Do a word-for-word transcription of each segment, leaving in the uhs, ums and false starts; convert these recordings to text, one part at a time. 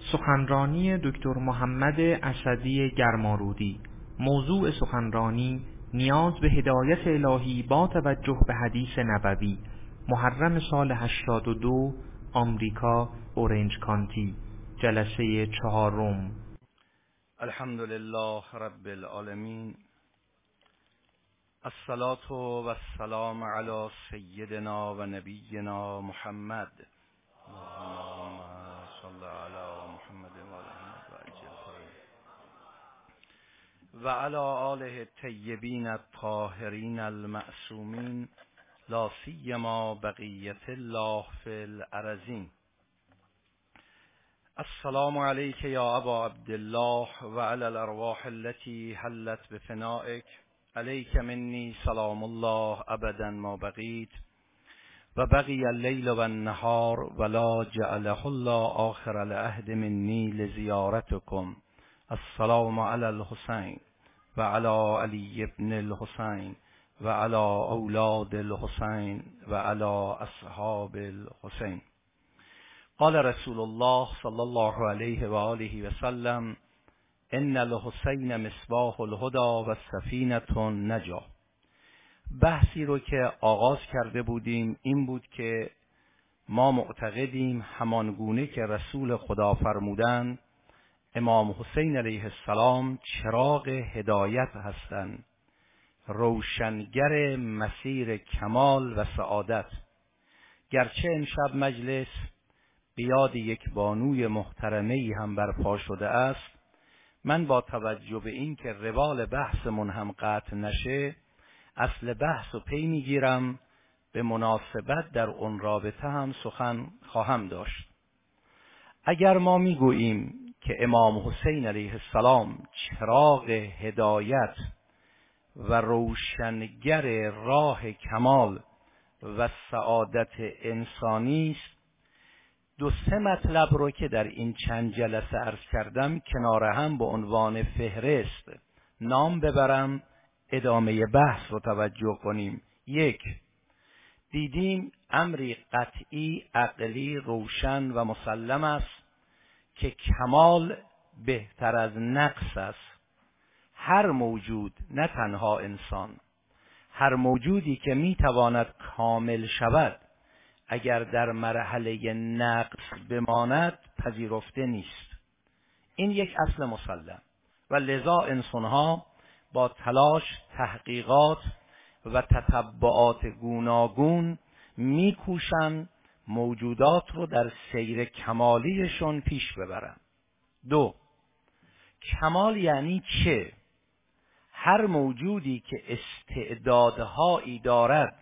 سخنرانی دکتر محمد اسدی گرمارودی. موضوع سخنرانی نیاز به هدایت الهی با توجه به حدیث نبوی. محرم سال هشتاد و دو، آمریکا، اورنج کانتی. جلسه چهارم. الحمد لله رب العالمین، الصلاة و السلام علی سیدنا و نبینا محمد. اللهم صل علی محمد و آله و علی آله الطیبین الطاهرین المعصومین، لا سیما بقیت الله فی الارضین. السلام علیک یا ابا عبدالله و علی الارواح التي حلت بفنائک، علیک منی سلام الله ابدا ما بقیت و بقی اللیل و النهار ولا جعله الله آخر العهد منی لزیارتکم. السلام علی الحسین و علی علی ابن الحسین و علی اولاد الحسین و علی اصحاب الحسین. قال رسول الله صلی الله علیه و آله و سلم: ان الحسین مصباح الهدى و سفینة النجاة. بحثی رو که آغاز کرده بودیم این بود که ما معتقدیم همانگونه که رسول خدا فرمودند امام حسین علیه السلام چراغ هدایت هستند، روشنگر مسیر کمال و سعادت. گرچه امشب مجلس به یاد یک بانوی محترمه‌ای هم برپا شده است، من با توجه به این که روال بحثمون هم قطع نشه، اصل بحث رو پی میگیرم، به مناسبت در اون رابطه هم سخن خواهم داشت. اگر ما میگوییم که امام حسین علیه السلام چراغ هدایت و روشنگر راه کمال و سعادت انسانی است، دو سه مطلب رو که در این چند جلسه عرض کردم کنار هم به عنوان فهرست نام ببرم، ادامه بحث رو توجه کنیم. یک، دیدیم امری قطعی عقلی روشن و مسلم است که کمال بهتر از نقص است. هر موجود، نه تنها انسان، هر موجودی که میتواند کامل شود اگر در مرحله نقص بماند پذیرفته نیست. این یک اصل مسلم و لذا انسانها با تلاش، تحقیقات و تتبعات گوناگون میکوشند موجودات رو در سیر کمالیشون پیش ببرن. دو، کمال یعنی چه؟ هر موجودی که استعدادهایی دارد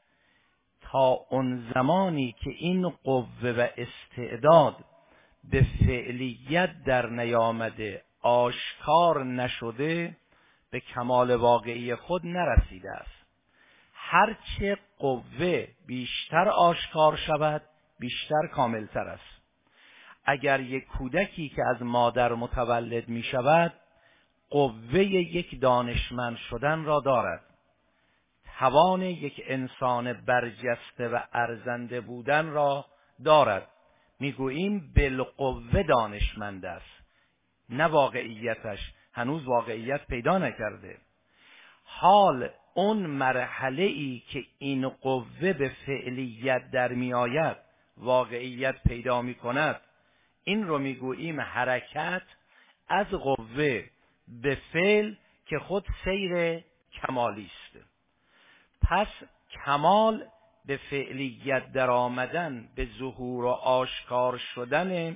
تا اون زمانی که این قوه و استعداد به فعلیت در نیامده، آشکار نشده، به کمال واقعی خود نرسیده است. هرچه قوه بیشتر آشکار شود بیشتر کاملتر است. اگر یک کودکی که از مادر متولد می شود قوه یک دانشمند شدن را دارد، توان یک انسان برجسته و ارزنده بودن را دارد، میگوییم بالقوه دانشمند است، نه واقعیتش هنوز واقعیت پیدا نکرده. حال اون مرحله ای که این قوه به فعلیت در می آید، واقعیت پیدا می کند، این رو میگوییم حرکت از قوه به فعل که خود سیر کمالی است. پس کمال به فعلیت در آمدن، به ظهور و آشکار شدن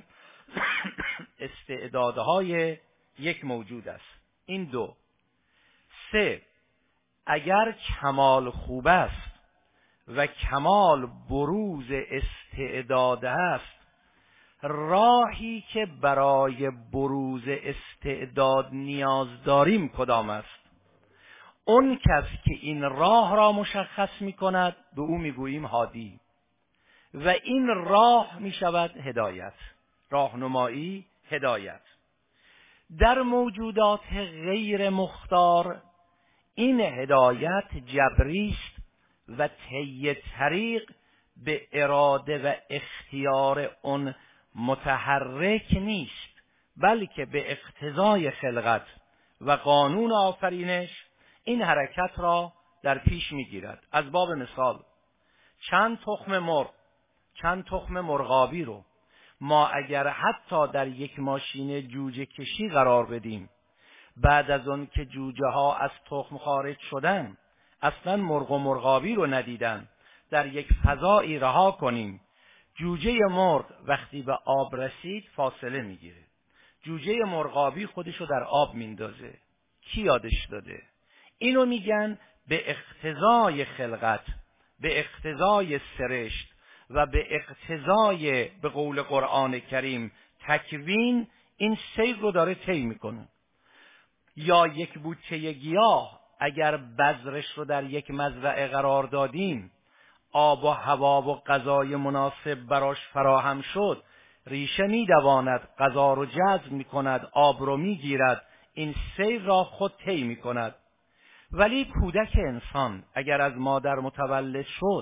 استعدادهای یک موجود است. این دو. سه، اگر کمال خوب است و کمال بروز استعداد است، راهی که برای بروز استعداد نیاز داریم کدام است؟ اون کس که این راه را مشخص می کند به او می گوییم هادی و این راه می شود هدایت، راهنمایی، هدایت. در موجودات غیر مختار این هدایت جبری است و طی طریق به اراده و اختیار اون متحرک نیست، بلکه به اقتضای خلقت و قانون آفرینش این حرکت را در پیش میگیرد. از باب مثال چند تخم مرغ، چند تخم مرغابی رو ما اگر حتی در یک ماشین جوجه کشی قرار بدیم، بعد از اون که جوجه ها از تخم خارج شدن اصلا مرغ و مرغابی رو ندیدن، در یک فضایی رها کنیم، جوجه مرغ وقتی به آب رسید فاصله میگیره، جوجه مرغابی خودشو در آب میندازه. کی یادش داده؟ اینو میگن به اقتضای خلقت، به اقتضای سرشت و به اقتضای به قول قرآن کریم تکوین این سیر رو داره طی میکنه. یا یک بوته گیاه اگر بذرش رو در یک مزرعه قرار دادیم، آب و هوا و غذای مناسب براش فراهم شد، ریشه میدواند، غذا رو جذب میکند، آب رو میگیرد، این سیر را خود طی میکند. ولی کودک انسان اگر از مادر متولد شد،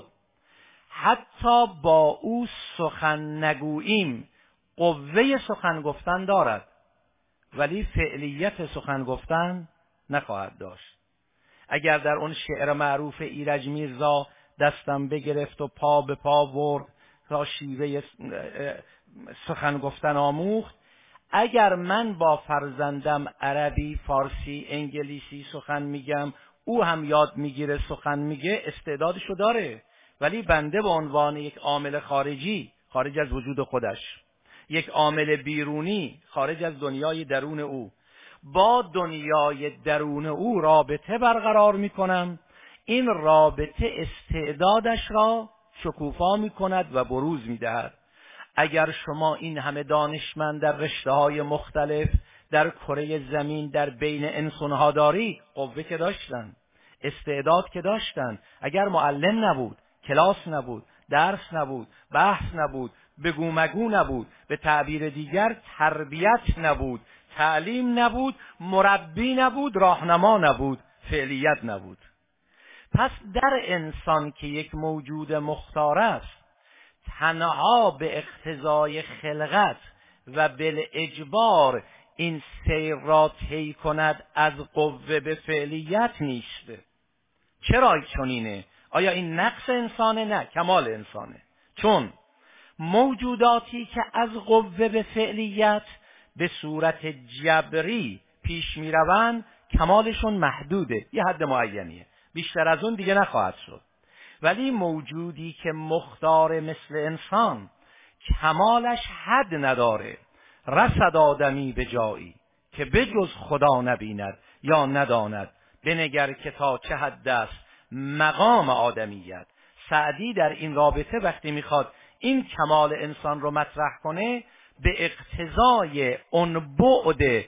حتی با او سخن نگوییم قوه سخن گفتن دارد، ولی فعلیت سخن گفتن نخواهد داشت. اگر در اون شعر معروف ایرج میرزا دستم بگرفت و پا به پا برد تا شیوه سخن گفتن آموخت، اگر من با فرزندم عربی، فارسی، انگلیسی سخن میگم، او هم یاد میگیره سخن میگه، استعدادشو داره، ولی بنده به عنوان یک عامل خارجی، خارج از وجود خودش، یک عامل بیرونی خارج از دنیای درون او، با دنیای درون او رابطه برقرار میکنم. این رابطه استعدادش را شکوفا میکند و بروز میدهد. اگر شما این همه دانشمند در رشته‌های مختلف در کره زمین در بین انسان‌ها داری، قوه که داشتن، استعداد که داشتن، اگر معلم نبود، کلاس نبود، درس نبود، بحث نبود، بگو مگو نبود، به تعبیر دیگر تربیت نبود، تعلیم نبود، مربی نبود، راهنما نبود، فعلیت نبود. پس در انسان که یک موجود مختار است، تنها به اقتضای خلقت و بالاجبار این سیر را طی کند از قوه به فعلیت نیست. چرا چنینه؟ آیا این نقص انسانه؟ نه، کمال انسانه. چون موجوداتی که از قوه به فعلیت به صورت جبری پیش می روند، کمالشون محدوده، یه حد معینیه، بیشتر از اون دیگه نخواهد شد. ولی موجودی که مختار مثل انسان، کمالش حد نداره. رسد آدمی به جایی که بجز خدا نبیند یا نداند، بنگر که تا چه حد است مقام آدمیت. سعدی در این رابطه وقتی میخواد این کمال انسان رو مطرح کنه، به اقتضای اون بعد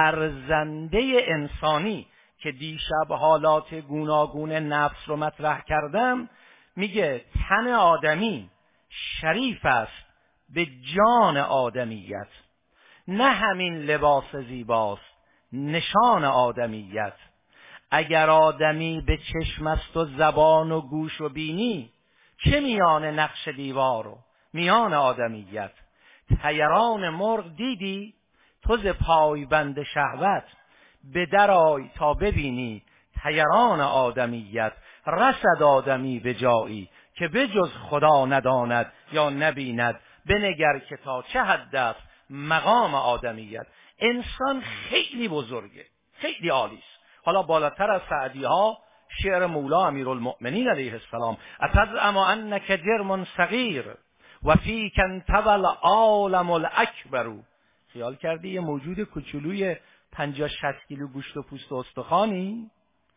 ارزنده انسانی که دیشب حالات گوناگون نفس رو مطرح کردم، میگه تن آدمی شریف است به جان آدمیت، نه همین لباس زیباست نشان آدمیت. اگر آدمی به چشم است و زبان و گوش و بینی، چه میان نقش دیوار و میان آدمیت. طیران مرغ دیدی تو ز پای بند شهوت، به در آی تا ببینی طیران آدمیت. رسد آدمی به جایی که بجز خدا نداند یا نبیند، بنگر که تا چه حد است مقام آدمیت. انسان خیلی بزرگه، خیلی عالی است. حالا بالاتر از سعدی ها شعر مولا امیرالمؤمنین علیه السلام: اتزعم انک جرم صغیر و فیک انطوی العالم الاکبر. خیال کردی یه موجود کوچولوی پنجاه شصت کیلو گوشت و پوست و استخوانی؟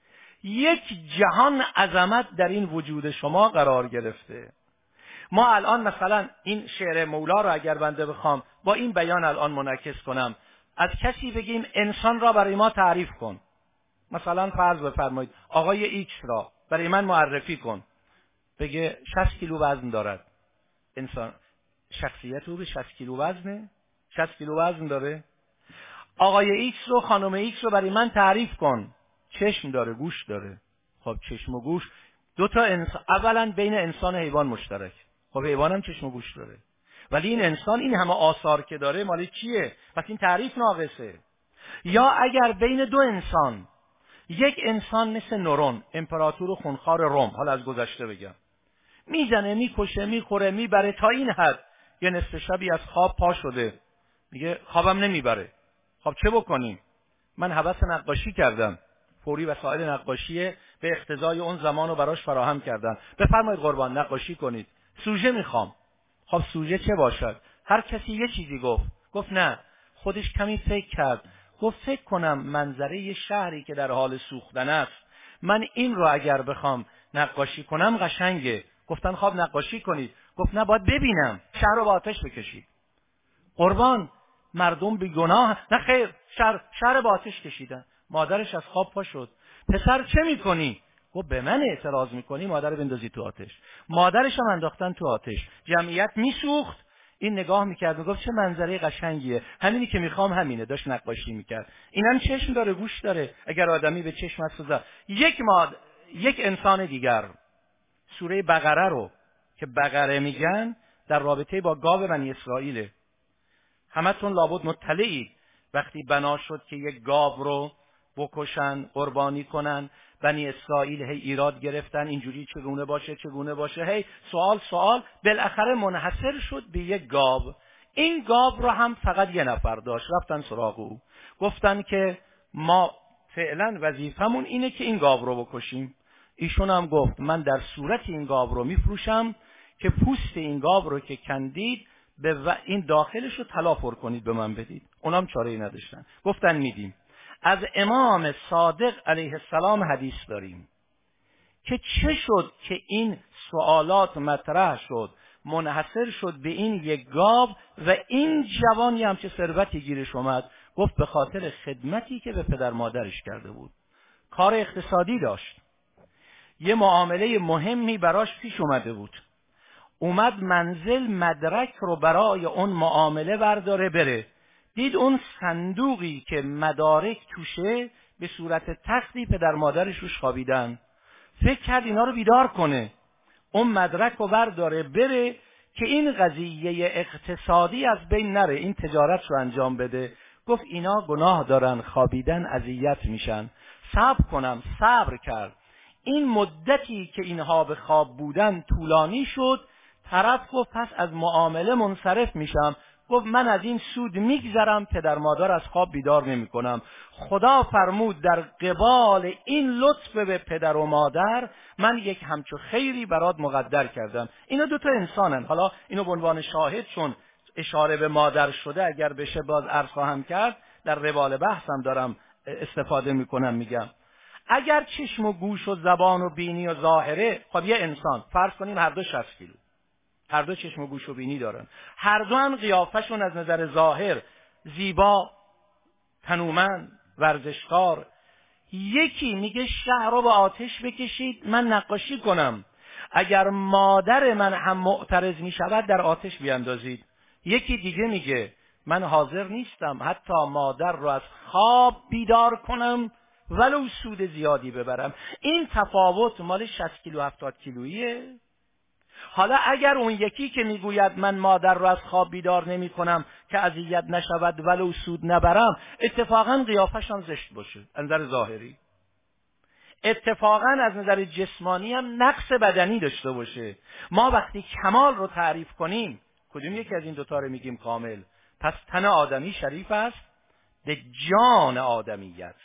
یک جهان عظمت در این وجود شما قرار گرفته. ما الان مثلا این شعر مولا رو اگر بنده بخوام با این بیان الان منعکس کنم، از کسی بگیم انسان را برای ما تعریف کن، مثلا فرض بفرمایید آقای ایکس را برای من معرفی کن، بگه شصت کیلو وزن دارد. انسان شخصیت او به شصت کیلو وزنه؟ شصت کیلو وزن داره؟ آقای ایکس رو، خانم ایکس رو برای من تعریف کن. چشم داره، گوش داره. خب چشم و گوش دو تا انسان، اولا بین انسان و حیوان مشترک. خب حیوان هم چشم و گوش داره. ولی این انسان این همه آثار که داره مال چیه؟ پس این تعریف ناقصه. یا اگر بین دو انسان، یک انسان مثل نورون، امپراتور خونخوار روم، حالا از گذشته بگم، میزنه، میکشه، میخوره، میبره، تا این حد یه نصف شبی از خواب پا شده، میگه خوابم نمیبره، خب چه بکنیم؟ من هوس نقاشی کردم، فوری وسایل نقاشی به اقتضای اون زمان رو براش فراهم کردن، بفرمایید قربان نقاشی کنید، سوژه میخوام. خب سوژه چه باشد؟ هر کسی یه چیزی گفت. گفت نه، خودش کمی فکر کرد، گفت فکر کنم منظره یه شهری که در حال سوختن است، من این رو اگر بخوام نقاشی کنم قشنگه. گفتن خب نقاشی کنید. گفت نه، باید ببینم، شهر رو با آتش بکشید. قربان مردم بی گناه. نه خیر، شهر شهر با آتش کشیدن. مادرش از خواب پا شد. پسر چه میکنی؟ گفت به من اعتراض میکنی؟ مادر بندازی تو آتش. مادرش هم انداختن تو آتش. جمعیت میسوخت. این نگاه میکرد میگفت چه منظره قشنگیه، همینی که میخوام همینه. داشت نقاشی میکرد. اینم چشم داره، گوش داره. اگر آدمی به چشم سوزه. یک ماد یک انسان دیگر سوره بقره رو که بقره میگن در رابطه با گاو بنی اسرائیل، همتون لابد مطلعید. وقتی بنا شد که یک گاو رو بکشن، قربانی کنن، بنی اسرائیل هی ایراد گرفتن، اینجوری چگونه باشه چگونه باشه، هی سوال سوال، بالاخره منحصر شد به یک گاو. این گاو رو هم فقط یه نفر داشت. رفتن سراغ او، گفتن که ما فعلا وظیفمون اینه که این گاو رو بکشیم. ایشون هم گفت من در صورت این گاو رو میفروشم که پوست این گاو رو که کندید به و این داخلش رو طلا پر کنید به من بدید. اونام چاره‌ای نداشتن، گفتن میدیم. از امام صادق علیه السلام حدیث داریم که چه شد که این سوالات مطرح شد، منحصر شد به این یک گاو و این جوانی هم چه ثروتی گیرش اومد. گفت به خاطر خدمتی که به پدر مادرش کرده بود. کار اقتصادی داشت، یه معامله مهمی براش پیش اومده بود، اومد منزل مدرک رو برای اون معامله برداره بره، دید اون صندوقی که مدارک توشه به صورت تختی پدر مادرش روش خوابیدن. فکر کرد اینا رو بیدار کنه، اون مدرک رو برداره بره که این قضیه اقتصادی از بین نره، این تجارت رو انجام بده. گفت اینا گناه دارن، خوابیدن، اذیت میشن، صبر کنم. صبر کرد. این مدتی که اینها به خواب بودن طولانی شد. طرف گفت پس از معامله منصرف میشم. گفت من از این سود میگذرم، پدر مادر از خواب بیدار نمی کنم. خدا فرمود در قبال این لطف به پدر و مادر من یک همچو خیری برات مقدر کردم. اینا دوتا انسانن. حالا اینو به عنوان شاهد چون اشاره به مادر شده اگر بشه باز عرض خواهم کرد، در روال بحثم دارم استفاده میکنم. میگم اگر چشم و گوش و زبان و بینی و ظاهره، خب یه انسان فرض کنیم هر دو شصت کیلو، هر دو چشم و گوش و بینی دارن، هر دو هم قیافشون از نظر ظاهر زیبا، تنومند، ورزشکار. یکی میگه شهر رو به آتش بکشید من نقاشی کنم، اگر مادر من هم معترض میشود در آتش بیاندازید. یکی دیگه میگه من حاضر نیستم حتی مادر رو از خواب بیدار کنم ولو سود زیادی ببرم. این تفاوت مال شصت کیلو هفتاد کیلوییه. حالا اگر اون یکی که میگوید من مادر رو از خواب بیدار نمی کنم که اذیت نشود ولو سود نبرم، اتفاقا قیافش هم زشت باشه از نظر ظاهری، اتفاقا از نظر جسمانی هم نقص بدنی داشته باشه. ما وقتی کمال رو تعریف کنیم کدوم یکی از این دوتا رو میگیم کامل؟ پس تن آدمی شریف است به جان آدمیت.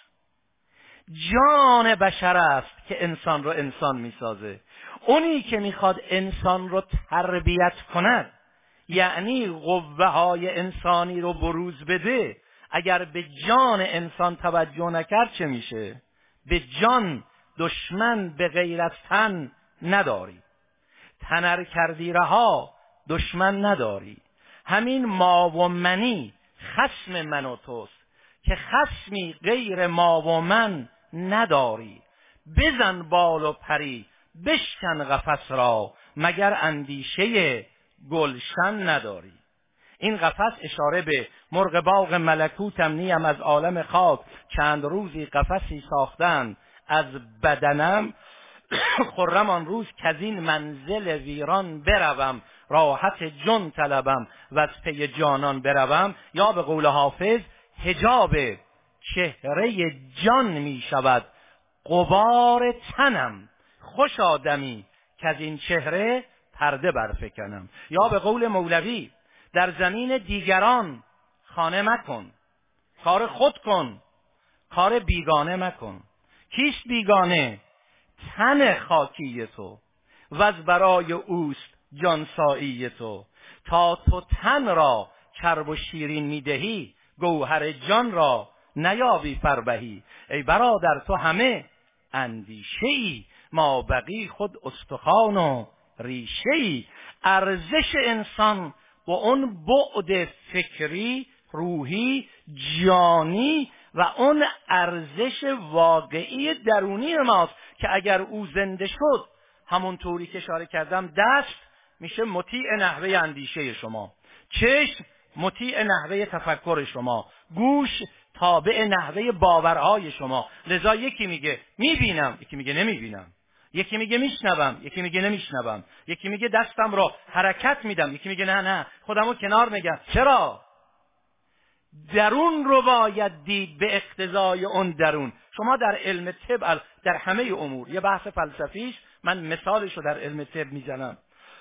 جان بشر است که انسان رو انسان میسازه. اونی که میخواد انسان رو تربیت کند، یعنی قوه های انسانی رو بروز بده، اگر به جان انسان توجه نکرد چه میشه؟ به جان دشمن به غیر از تن نداری، تنر کردی رها دشمن نداری. همین ما و منی خصم من و توست که خصمی غیر ما و من نداری. بزن بال و پری بشکن قفس را مگر اندیشه گلشن نداری. این قفس اشاره به مرغ باغ ملکوتم نیم از عالم خاک، چند روزی قفسی ساختن از بدنم، خرم آن روز که از این منزل ویران بروم، راحت جان طلبم و از پی جانان بروم، یا به قول حافظ حجاب چهره جان می شود غبار تنم، خوش آدمی که از این چهره پرده برفکنم. یا به قول مولوی در زمین دیگران خانه مکن، کار خود کن، کار بیگانه مکن. کیست بیگانه؟ تن خاکی تو و از برای اوست جانسایی تو. تا تو تن را چرب و شیرین میدهی، گوهر جان را نیابی فربهی. ای برادر تو همه اندیشه‌ای، ما بقی خود استخوان و ریشه‌ای. ارزش انسان با اون بعد فکری، روحی، جانی و اون ارزش واقعی درونی ماست که اگر او زنده شد، همون طوری که اشاره کردم، دست میشه مطیع نحوه اندیشه شما، چشم مطیع نحوه تفکر شما، گوش تابع نحوه باورهای شما. لذا یکی میگه میبینم، یکی میگه نمیبینم، یکی میگه میشنوم، یکی میگه نمیشنوم، یکی میگه دستم رو حرکت میدم، یکی میگه نه نه خودمو کنار میگم. چرا؟ درون رو باید دید به اقتضای اون درون. شما در علم طب، در همه امور، یه بحث فلسفیش من مثالشو در علم طب میزنم.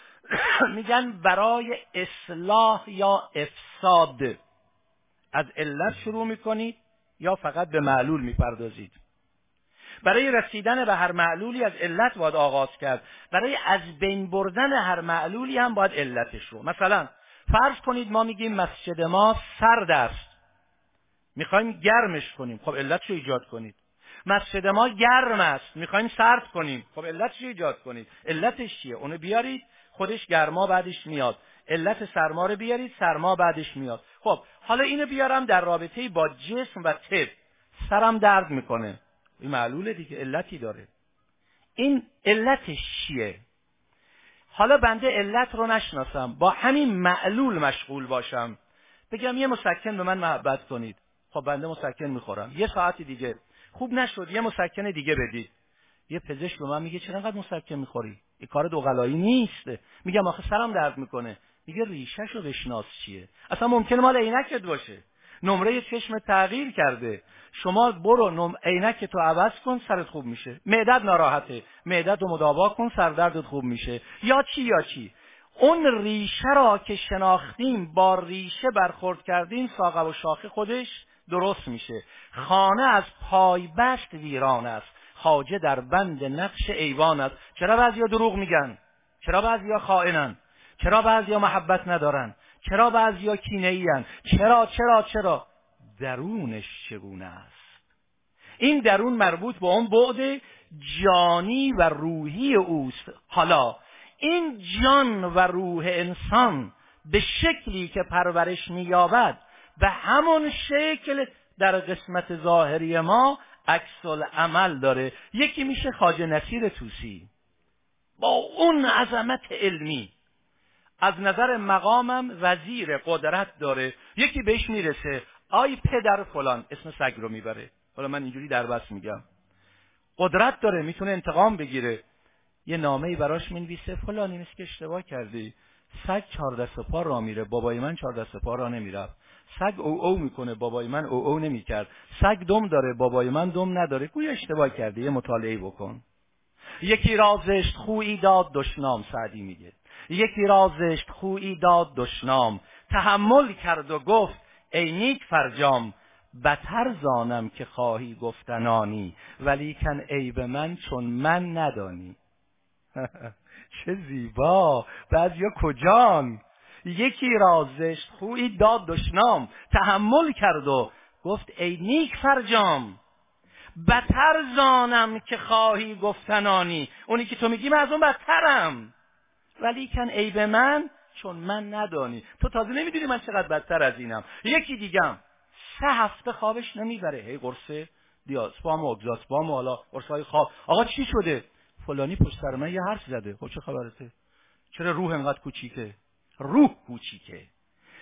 میگن برای اصلاح یا افساد از علت شروع میکنید یا فقط به معلول میپردازید؟ برای رسیدن به هر معلولی از علت باید آغاز کرد، برای از بین بردن هر معلولی هم باید علتش رو. مثلا فرض کنید ما میگیم مسجد ما سرد است، میخوایم گرمش کنیم، خب علتش رو ایجاد کنید. مسجد ما گرم است، میخوایم سرد کنیم، خب علتش رو ایجاد کنید. علتش چیه؟ اونو بیارید، خودش گرما بعدش میاد. علت سرما رو بیارید، سرما بعدش میاد. خب حالا اینو بیارم در رابطه با جسم و طب. سرم درد میکنه، این معلوله دیگه، علتی داره. این علتش چیه؟ حالا بنده علت رو نشناسم، با همین معلول مشغول باشم، بگم یه مسکن به من محبت کنید، خب بنده مسکن میخورم. یه ساعتی دیگه خوب نشد، یه مسکن دیگه بدید. یه پزشک به من میگه چرا انقدر مسکن میخوری؟ این کار دوغلایی نیست. میگم آخه سرم درد میکنه. میگه ریشه‌شو بشناس چیه. اصلا ممکنه مال عینکت باشه، نمره چشم تغییر کرده. شما برو عینک تو عوض کن، سرت خوب میشه. معدت ناراحته، معدت رو مداوا کن، سردردت خوب میشه. یا چی یا چی. اون ریشه را که شناختیم، با ریشه برخورد کردیم، ساق و شاخه خودش درست میشه. خانه از پای بست ویران است، خواجه در بند نقش ایوان است. چرا بعضیا دروغ میگن؟ چرا بعضیا خائنن؟ چرا بعضیا محبت ندارن؟ چرا بعضیا کینه‌این؟ چرا چرا چرا؟ درونش چگونه است؟ این درون مربوط به اون بعد جانی و روحی اوست. حالا این جان و روح انسان به شکلی که پرورش می‌یابد، به همون شکل در قسمت ظاهری ما عکس العمل داره. یکی میشه خواجه نصیر طوسی با اون عظمت علمی، از نظر مقامم وزیر قدرت داره. یکی بهش میرسه آی پدر فلان، اسم سگ رو میبره، حالا من اینجوری در بس میگم، قدرت داره، میتونه انتقام بگیره. یه نامه‌ای براش مینویسه فلانی نیست که اشتباه کردی، سگ چهار دست پا را میره، بابای من چهار دست پا را نمیرفت. سگ او او میکنه، بابای من او او نمیکرد. سگ دم داره، بابای من دم نداره. گویا اشتباه کردی، یه مطالعه بکن. یکی را زشت خویی داد دشنام، سعدی میگه یکی را زشت خویی داد دشنام، تحمل کرد و گفت ای نیک فرجام، بتر زانم که خواهی گفتنانی، ولیکن عیب من چون من ندانی. چه زیبا! بعضیا کجان؟ یکی را زشت خویی داد دشنام، تحمل کرد و گفت ای نیک فرجام، بتر زانم که خواهی گفتنانی. اونی که تو میگی من از اون بدترم، ولیکن عیب من چون من ندانی. تو تازه نمیدونی من چقدر بدتر از اینم. یکی دیگم سه هفته خوابش نمیبره، هی قرصه دیازپام و اگزاسپام و حالا قرصای خواب. آقا چی شده؟ فلانی پشت سر من یه حرف زده. خب چه خبرته؟ چرا روح انقدر کوچیکه؟ روح کوچیکه.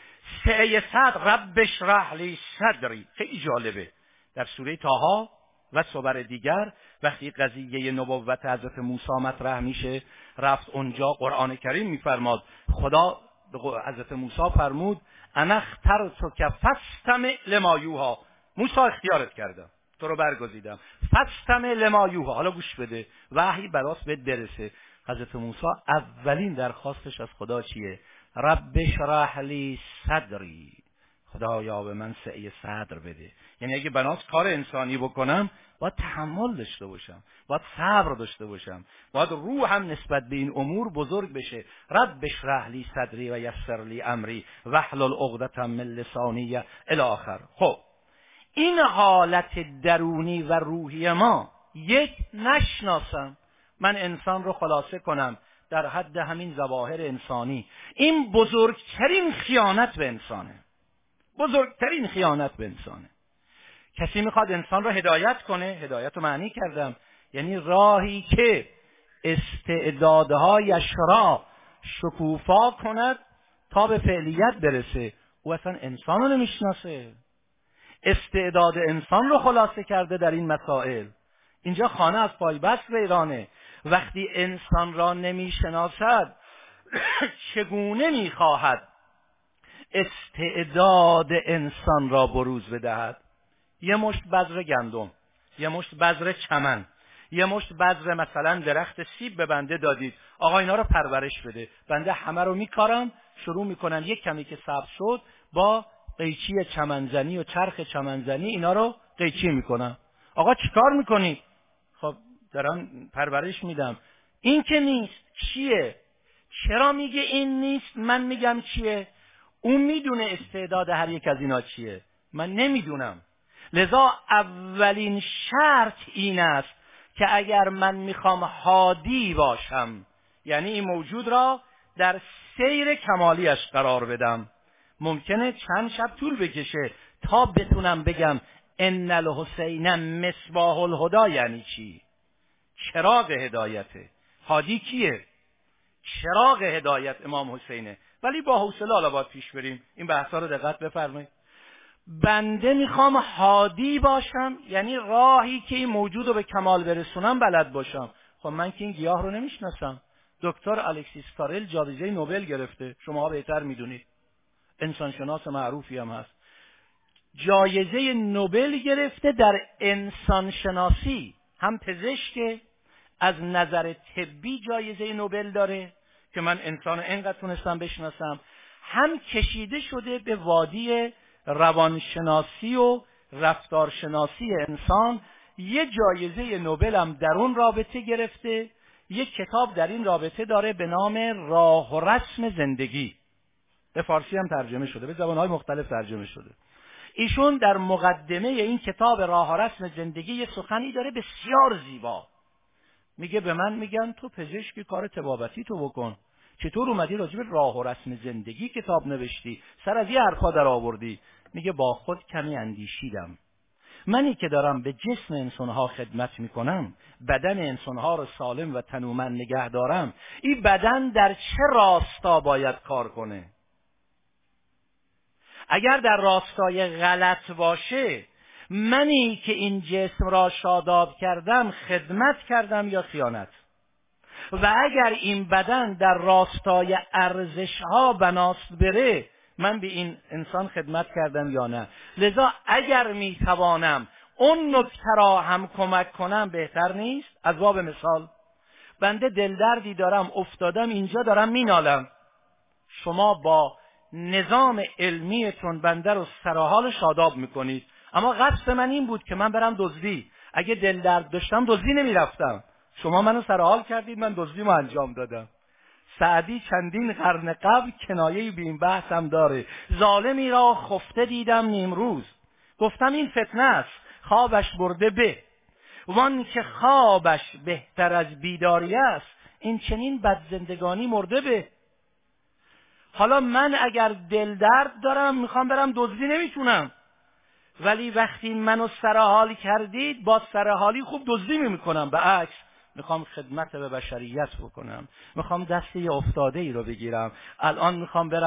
سعی صد رب اشرح لی صدری، خیلی جالبه. در سوره طه و صور دیگر وقتی قضیه نبوت حضرت موسی مطرح میشه، رفت اونجا قرآن کریم میفرماد، خدا حضرت موسی فرمود انا اخترتک فاستمع لما یوحی، موسی اختیارت کردم، تو رو برگزیدم، فاستمع لما یوحی، حالا گوش بده، وحی برات بهت برسه. حضرت موسی اولین درخواستش از خدا چیه؟ رب اشرح لی صدری، خدایا به من سعی صدر بده. یعنی اگه بناس کار انسانی بکنم باید تحمل داشته باشم، باید صبر داشته باشم، باید روحم نسبت به این امور بزرگ بشه. رب اشرح لی صدری و یسر لی امری واحلل عقدة من لسانی الی آخر. خب این حالت درونی و روحی ما یک نشناسم، من انسان رو خلاصه کنم در حد همین ظواهر انسانی، این بزرگترین خیانت به انسانه، بزرگترین خیانت به انسانه. کسی میخواد انسان رو هدایت کنه، هدایت رو معنی کردم یعنی راهی که استعدادهایش را شکوفا کند تا به فعلیت برسه. او اصلا انسان رو نمیشناسه، استعداد انسان رو خلاصه کرده در این مسائل. اینجا خانه از پای بست ویرانه. وقتی انسان را نمیشناسد چگونه میخواهد استعداد انسان را بروز بدهد؟ یه مشت بذر گندم، یه مشت بذر چمن، یه مشت بذر مثلا درخت سیب به بنده دادید، آقا اینا رو پرورش بده. بنده همه رو میکارم، شروع میکنم یک کمی که سبز شد با قیچی چمنزنی و چرخ چمنزنی اینا رو قیچی میکنم. آقا چیکار میکنی؟ خب دارم پرورش میدم. این که نیست چیه؟ چرا میگه این نیست؟ من میگم چیه؟ اون میدونه استعداد هر یک از اینا چیه، من نمیدونم. لذا اولین شرط این است که اگر من میخوام هادی باشم، یعنی این موجود را در سیر کمالیش قرار بدم، ممکنه چند شب طول بکشه تا بتونم بگم ان الحسین مصباح الهدی. یعنی چی؟ چراغ هدایته. هادی کیه؟ چراغ هدایت امام حسینه. ولی با حوصله حالا باید پیش بریم، این بحثا رو دقت بفرمایید. بنده میخوام هادی باشم، یعنی راهی که این موجود رو به کمال برسونم بلد باشم. خب من که این گیاه رو نمیشناسم. دکتر الکسیس کارل جایزه نوبل گرفته، شما بهتر میدونید، انسانشناس معروفی هم هست. جایزه نوبل گرفته در انسانشناسی، هم پزشک، از نظر طبی جایزه نوبل داره که من انسان اینقدر تونستم بشناسم، هم کشیده شده به وادی روانشناسی و رفتارشناسی انسان، یه جایزه نوبل هم در اون رابطه گرفته. یک کتاب در این رابطه داره به نام راه و رسم زندگی، به فارسی هم ترجمه شده، به زبانهای مختلف ترجمه شده. ایشون در مقدمه این کتاب راه و رسم زندگی یه سخنی داره بسیار زیبا. میگه به من میگن تو پزشکی، کار طبابتی تو بکن، چطور اومدی راجع به راه و رسم زندگی کتاب نوشتی، سر از یه حرفا در آوردی؟ میگه با خود کمی اندیشیدم، منی که دارم به جسم انسانها خدمت میکنم، بدن انسانها رو سالم و تنومند نگه دارم، این بدن در چه راستا باید کار کنه؟ اگر در راستای غلط باشه، منی که این جسم را شاداب کردم خدمت کردم یا خیانت؟ و اگر این بدن در راستای ارزش‌ها بناست بره، من به این انسان خدمت کردم یا نه؟ لذا اگر میتوانم اون نکته را هم کمک کنم بهتر نیست؟ از باب مثال بنده دلدردی دارم، افتادم اینجا دارم مینالم، شما با نظام علمیتون بنده رو سرحال شاداب میکنید، اما قصد من این بود که من برم دزدی. اگه دل درد داشتم دزدی نمیرفتم، شما منو سرحال کردید، من دزدیمو انجام دادم. سعدی چندین قرن قبل کنایه‌ای به این بحث هم داره. ظالمی را خفته دیدم نیمروز، گفتم این فتنه است، خوابش برده به، وان که خوابش بهتر از بیداری است، این چنین بد زندگانی مرده به. حالا من اگر دل درد دارم میخوام برم دزدی نمیتونم، ولی وقتی منو سرحال کردید با سرحالی خوب دزدی میکنم، به عکس میخوام خدمت به بشریت بکنم، میخوام دست یه افتاده ای رو بگیرم، الان میخوام برم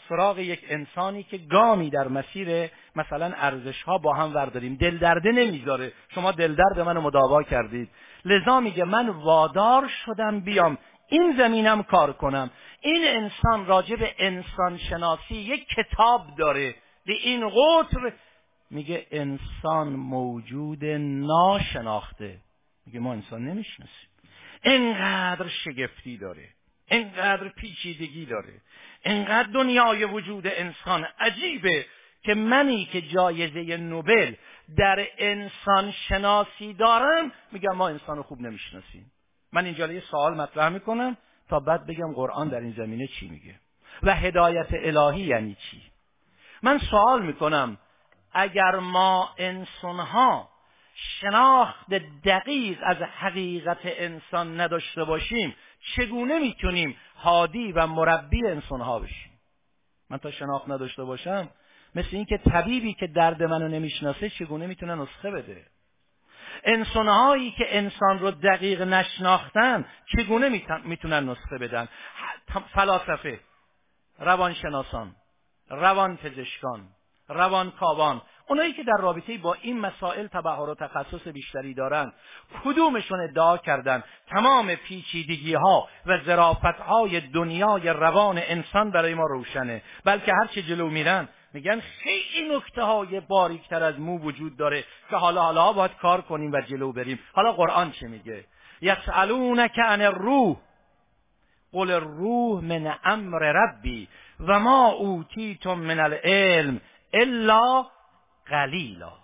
سراغ یک انسانی که گامی در مسیر مثلا ارزش‌ها با هم ورداریم، دل درده نمیذاره. شما دل درد منو مداوا کردید، لذا میگه من وادار شدم بیام این زمینم کار کنم. این انسان راجع به انسان شناسی یک کتاب داره، به این قطر میگه انسان موجود ناشناخته. میگه ما انسان نمیشناسیم، اینقدر شگفتی داره، اینقدر پیچیدگی داره، اینقدر دنیای وجود انسان عجیبه که منی که جایزه نوبل در انسان شناسی دارم میگم ما انسان خوب نمیشناسیم. من اینجا یه سوال مطرح میکنم تا بعد بگم قرآن در این زمینه چی میگه و هدایت الهی یعنی چی. من سوال میکنم اگر ما انسانها شناخت دقیق از حقیقت انسان نداشته باشیم چگونه میتونیم هادی و مربی انسانها بشیم؟ من تا شناخت نداشته باشم مثل این که طبیبی که درد منو نمیشناسه چگونه میتونه نسخه بده؟ انسانهایی که انسان رو دقیق نشناختن چگونه میتونن نسخه بدن؟ فلاسفه، روانشناسان، روانپزشکان، روانکاوان، اونایی که در رابطه با این مسائل تبحر و تخصص بیشتری دارن، کدومشون ادعا کردن تمام پیچیدگی ها و ظرافت های دنیای روان انسان برای ما روشنه؟ بلکه هر چه جلو میرن میگن خیلی نکته های باریکتر از مو وجود داره که حالا حالا باید کار کنیم و جلو بریم. حالا قرآن چه میگه؟ یسألونک عن الروح قل الروح من امر ربی و ما اوتیتم من العلم الا قلیلا.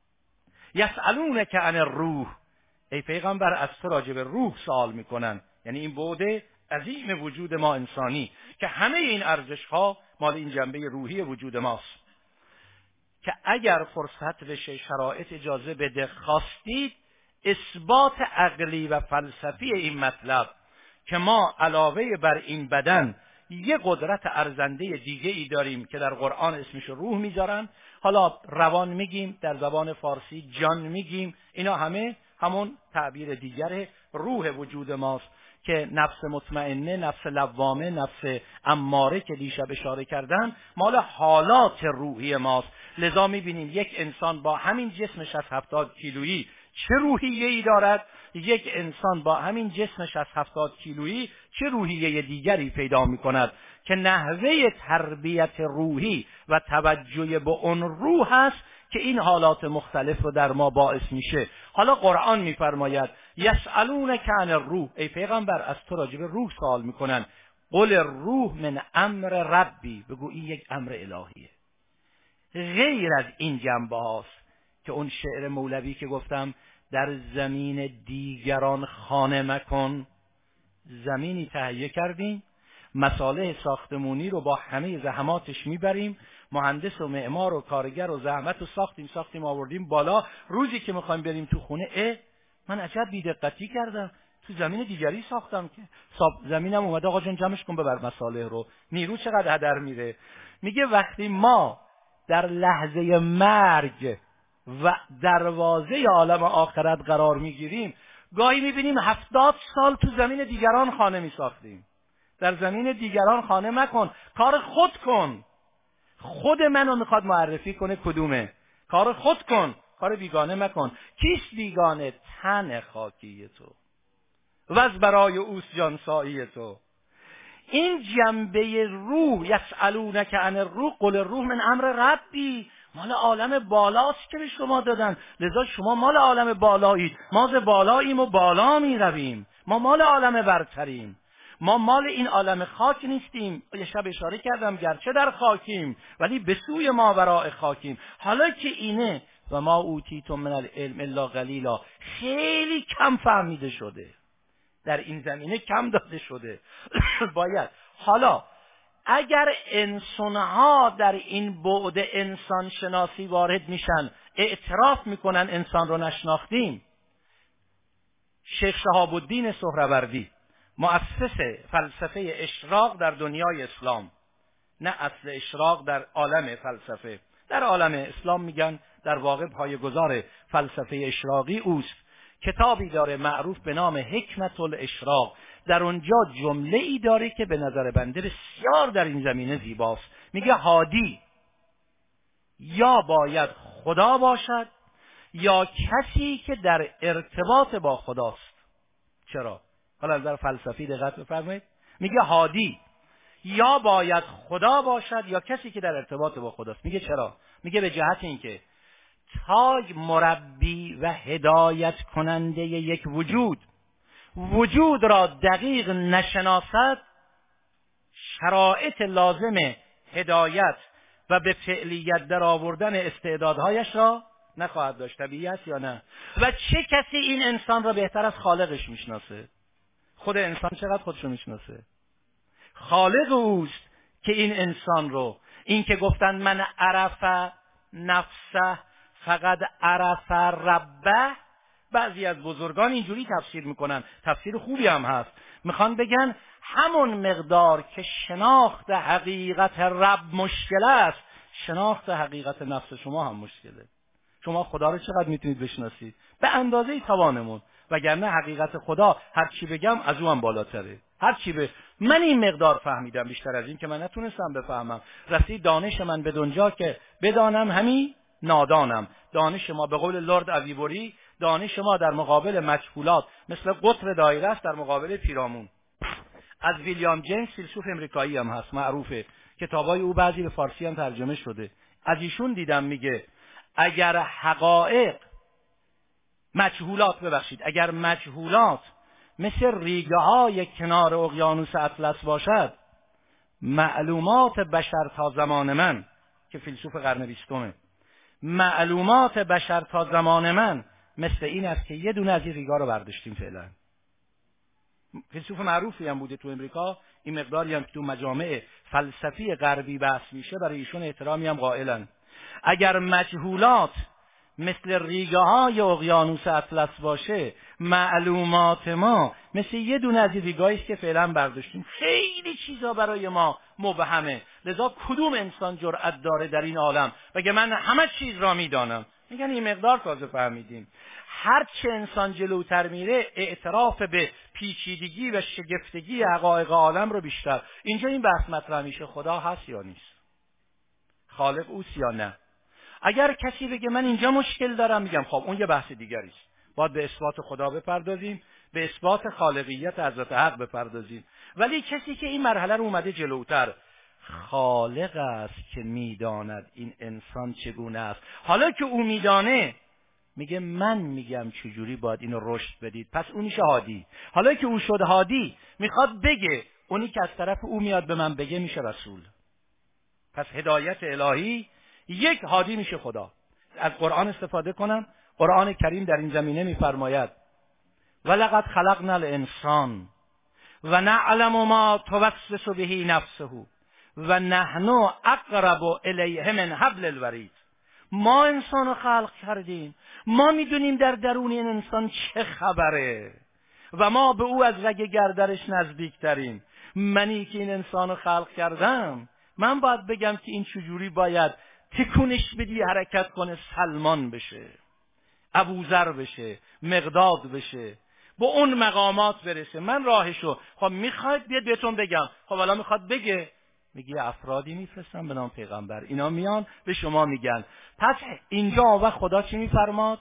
یسألونک عن الروح، ای پیغمبر از تو راجع به روح سوال میکنن، یعنی این بعد عظیم وجود ما انسانی که همه این ارزش ها مال این جنبه روحی وجود ماست که اگر فرصت بشه شرایط اجازه بده خواستید اثبات عقلی و فلسفی این مطلب که ما علاوه بر این بدن یه قدرت ارزنده دیگه ای داریم که در قرآن اسمش روح میذارن، حالا روان میگیم، در زبان فارسی جان میگیم، اینا همه همون تعبیر دیگر روح وجود ماست که نفس مطمئنه، نفس لوامه، نفس اماره که دیشب اشاره کردم مال حالات روحی ماست. لذا میبینیم یک انسان با همین جسمش از هفتاد کیلویی چه روحیه‌ای دارد، یک انسان با همین جسمش از هفتاد کیلویی چه روحیه دیگری پیدا میکند که نحوه تربیت روحی و توجه به اون روح هست که این حالات مختلف رو در ما باعث میشه. حالا قرآن میفرماید یسألونک عن الروح، ای پیغمبر از تو راجع به روح سوال میکنن، قل الروح من امر ربی، بگو این یک امر الهیه. غیر از این جنبه هاست که اون شعر مولوی که گفتم در زمین دیگران خانه مکن، زمینی تهیه کردیم، مصالح ساختمونی رو با همه زحماتش میبریم، مهندس و معمار و کارگر و زحمت رو ساختیم ساختیم آوردیم بالا، روزی که میخوایم بریم تو خونه اه من عجب بی‌دقتی کردم تو زمین دیگری ساختم که زمینم اومده آقا جان جمعش کن ببر مصالح رو، نیرو چقدر هدر میره. میگه وقتی ما در لحظه مرگ و دروازه عالم آخرت قرار میگیریم گاهی میبینیم هفتاد سال تو زمین دیگران خانه میساختیم. در زمین دیگران خانه مکن، کار خود کن. خود منو میخواد معرفی کنه کدومه، کار خود کن، کار بیگانه مکن. کیست بیگانه؟ تن خاکی تو و از برای اوست جانسایی تو. این جنبه روح، یسألونک عن الروح قل الروح من امر ربی، مال عالم بالاست که به شما دادن، لذا شما مال عالم بالایید، ما ز بالاییم و بالا می رویم، ما مال عالم برتریم، ما مال این عالم خاک نیستیم. یه شب اشاره کردم گرچه در خاکیم ولی به سوی ماوراء خاکیم. حالا که اینه و ما اوتیتم من العلم الا قلیلا، خیلی کم فهمیده شده، در این زمینه کم داده شده. باید حالا اگر انسانها در این بعد انسان شناسی وارد میشن، اعتراف میکنن انسان رو نشناختیم. شیخ شهاب الدین سهروردی مؤسس فلسفه اشراق در دنیای اسلام، نه اصل اشراق در عالم فلسفه، در عالم اسلام میگن در واقع پایه‌گذار فلسفه اشراقی اوست. کتابی داره معروف به نام حکمت الاشراق، در اونجا جمله ای داره که به نظر بنده بسیار در این زمینه زیباست. میگه هادی یا باید خدا باشد یا کسی که در ارتباط با خداست. چرا؟ حالا از نظر فلسفی دقت بفرمایید. میگه هادی یا باید خدا باشد یا کسی که در ارتباط با خداست. میگه چرا؟ میگه به جهت اینکه تا مربی و هدایت کننده یک وجود وجود را دقیق نشناسد، شرایط لازم هدایت و به فعلیت در آوردن استعدادهایش را نخواهد داشت. طبیعی است یا نه؟ و چه کسی این انسان را بهتر از خالقش میشناسه؟ خود انسان چقدر خودشو میشناسه؟ خالق اوست که این انسان رو، این که گفتن من عرف نفسه فقط عرف ربه، بعضی از بزرگان اینجوری تفسیر میکنن، تفسیر خوبی هم هست. میخوان بگن همون مقدار که شناخت حقیقت رب مشکل است، شناخت حقیقت نفس شما هم مشکله. شما خدا رو چقدر میتونید بشناسید؟ به اندازه توانمون، وگرنه حقیقت خدا هر چی بگم از او هم بالاتره. هر چی به من این مقدار فهمیدم، بیشتر از این که من نتونستم بفهمم. رسید دانش من به دنجا که بدانم همی نادانم. دانش ما به قول لرد اویبوری، دانش ما در مقابل مجهولات مثل قطر دایره است در مقابل پیرامون. از ویلیام جیمز، فیلسوف امریکایی هم هست، معروفه، کتابای او بعضی به فارسی هم ترجمه شده. از ایشون دیدم میگه اگر حقایق مجهولات ببخشید اگر مجهولات مثل ریگه های کنار اقیانوس اطلس باشد، معلومات بشر تا زمان من، که فیلسوف قرن بیستمه، معلومات بشر تا زمان من مثل این است که یه دونه از این ریگا رو برداشتیم فعلا. فیلسوف معروفی هم بوده تو امریکا، این مقداری هم تو مجامع فلسفی غربی بحث میشه، برای ایشون احترامی هم قائلن. اگر مجهولات مثل ریگه های اقیانوس اطلس باشه، معلومات ما مثل یه دونه از این ریگایی است که فعلا برداشتیم. خیلی چیزا برای ما مبهمه. لذا کدوم انسان جرأت داره در این عالم بگه من همه چیز را میدانم؟ میگن این مقدار تازه فهمیدیم. هر چه انسان جلوتر میره اعتراف به پیچیدگی و شگفتگی حقایق عالم رو بیشتر. اینجا این بحث مطرح میشه خدا هست یا نیست، خالق اوست یا نه. اگر کسی بگه من اینجا مشکل دارم، میگم خب اون یه بحث دیگری است. باید به اثبات خدا بپردازیم، به اثبات خالقیت حضرت حق بپردازیم. ولی کسی که این مرحله رو اومده جلوتر، خالق است که میداند این انسان چگونه است. حالا که او میدانه، میگه من میگم چجوری باید اینو رشد بدید، پس اون میشه هادی. حالا که او شد هادی، میخواد بگه، اونی که از طرف او میاد به من بگه میشه رسول. پس هدایت الهی یک هادی میشه خدا. از قرآن استفاده کنم. قرآن کریم در این زمینه میفرماید ولقد خلقنا الانسان و نعلم ما توسوس به نفسه و نحن اقرب الیه من حبل الورید. ما انسان رو خلق کردیم، ما میدونیم در درون این انسان چه خبره و ما به او از رگ گردنش نزدیک تریم. منی که این انسان رو خلق کردم، من باید بگم که این چجوری باید تکونش بدی حرکت کنه، سلمان بشه، ابوذر بشه، مقداد بشه، با اون مقامات برسه. من راهشو خب میخواید بیاد بهتون بگم. خب حالا میخواد بگه، میگه افرادی میفرستم به نام پیغمبر، اینا میان به شما میگن. پس اینجا و خدا چی میفرماد؟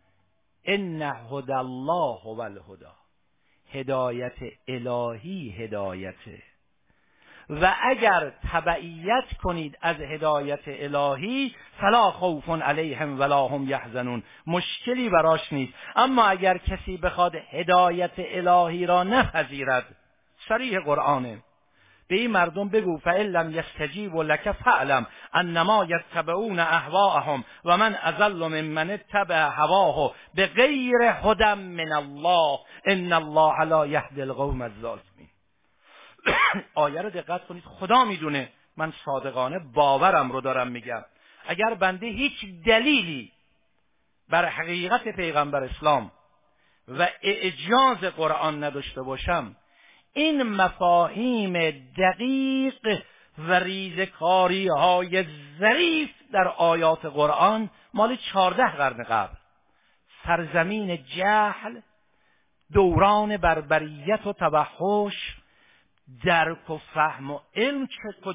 ان هدی الله هو الهدی، هدایت الهی هدایته. و اگر تبعیت کنید از هدایت الهی فلا خوف علیهم ولا هم یحزنون، مشکلی براش نیست. اما اگر کسی بخواد هدایت الهی را نپذیرد، صریح قرآنه، به این مردم بگو فإن لم یستجیبوا لک فاعلم انما یتبعون اهواءهم و من اضل ممن اتبع هواه بغیر هدی من الله ان الله لا یهدی القوم الظالمین. آیه رو دقت کنید. خدا میدونه من صادقانه باورم رو دارم میگم. اگر بنده هیچ دلیلی بر حقیقت پیغمبر اسلام و اعجاز قرآن نداشته باشم، این مفاهیم دقیق و ریزکاری های ظریف در آیات قرآن مال چهارده قرن قبل، سرزمین جهل، دوران بربریت و توحش، درک و فهم و علم چه کجا،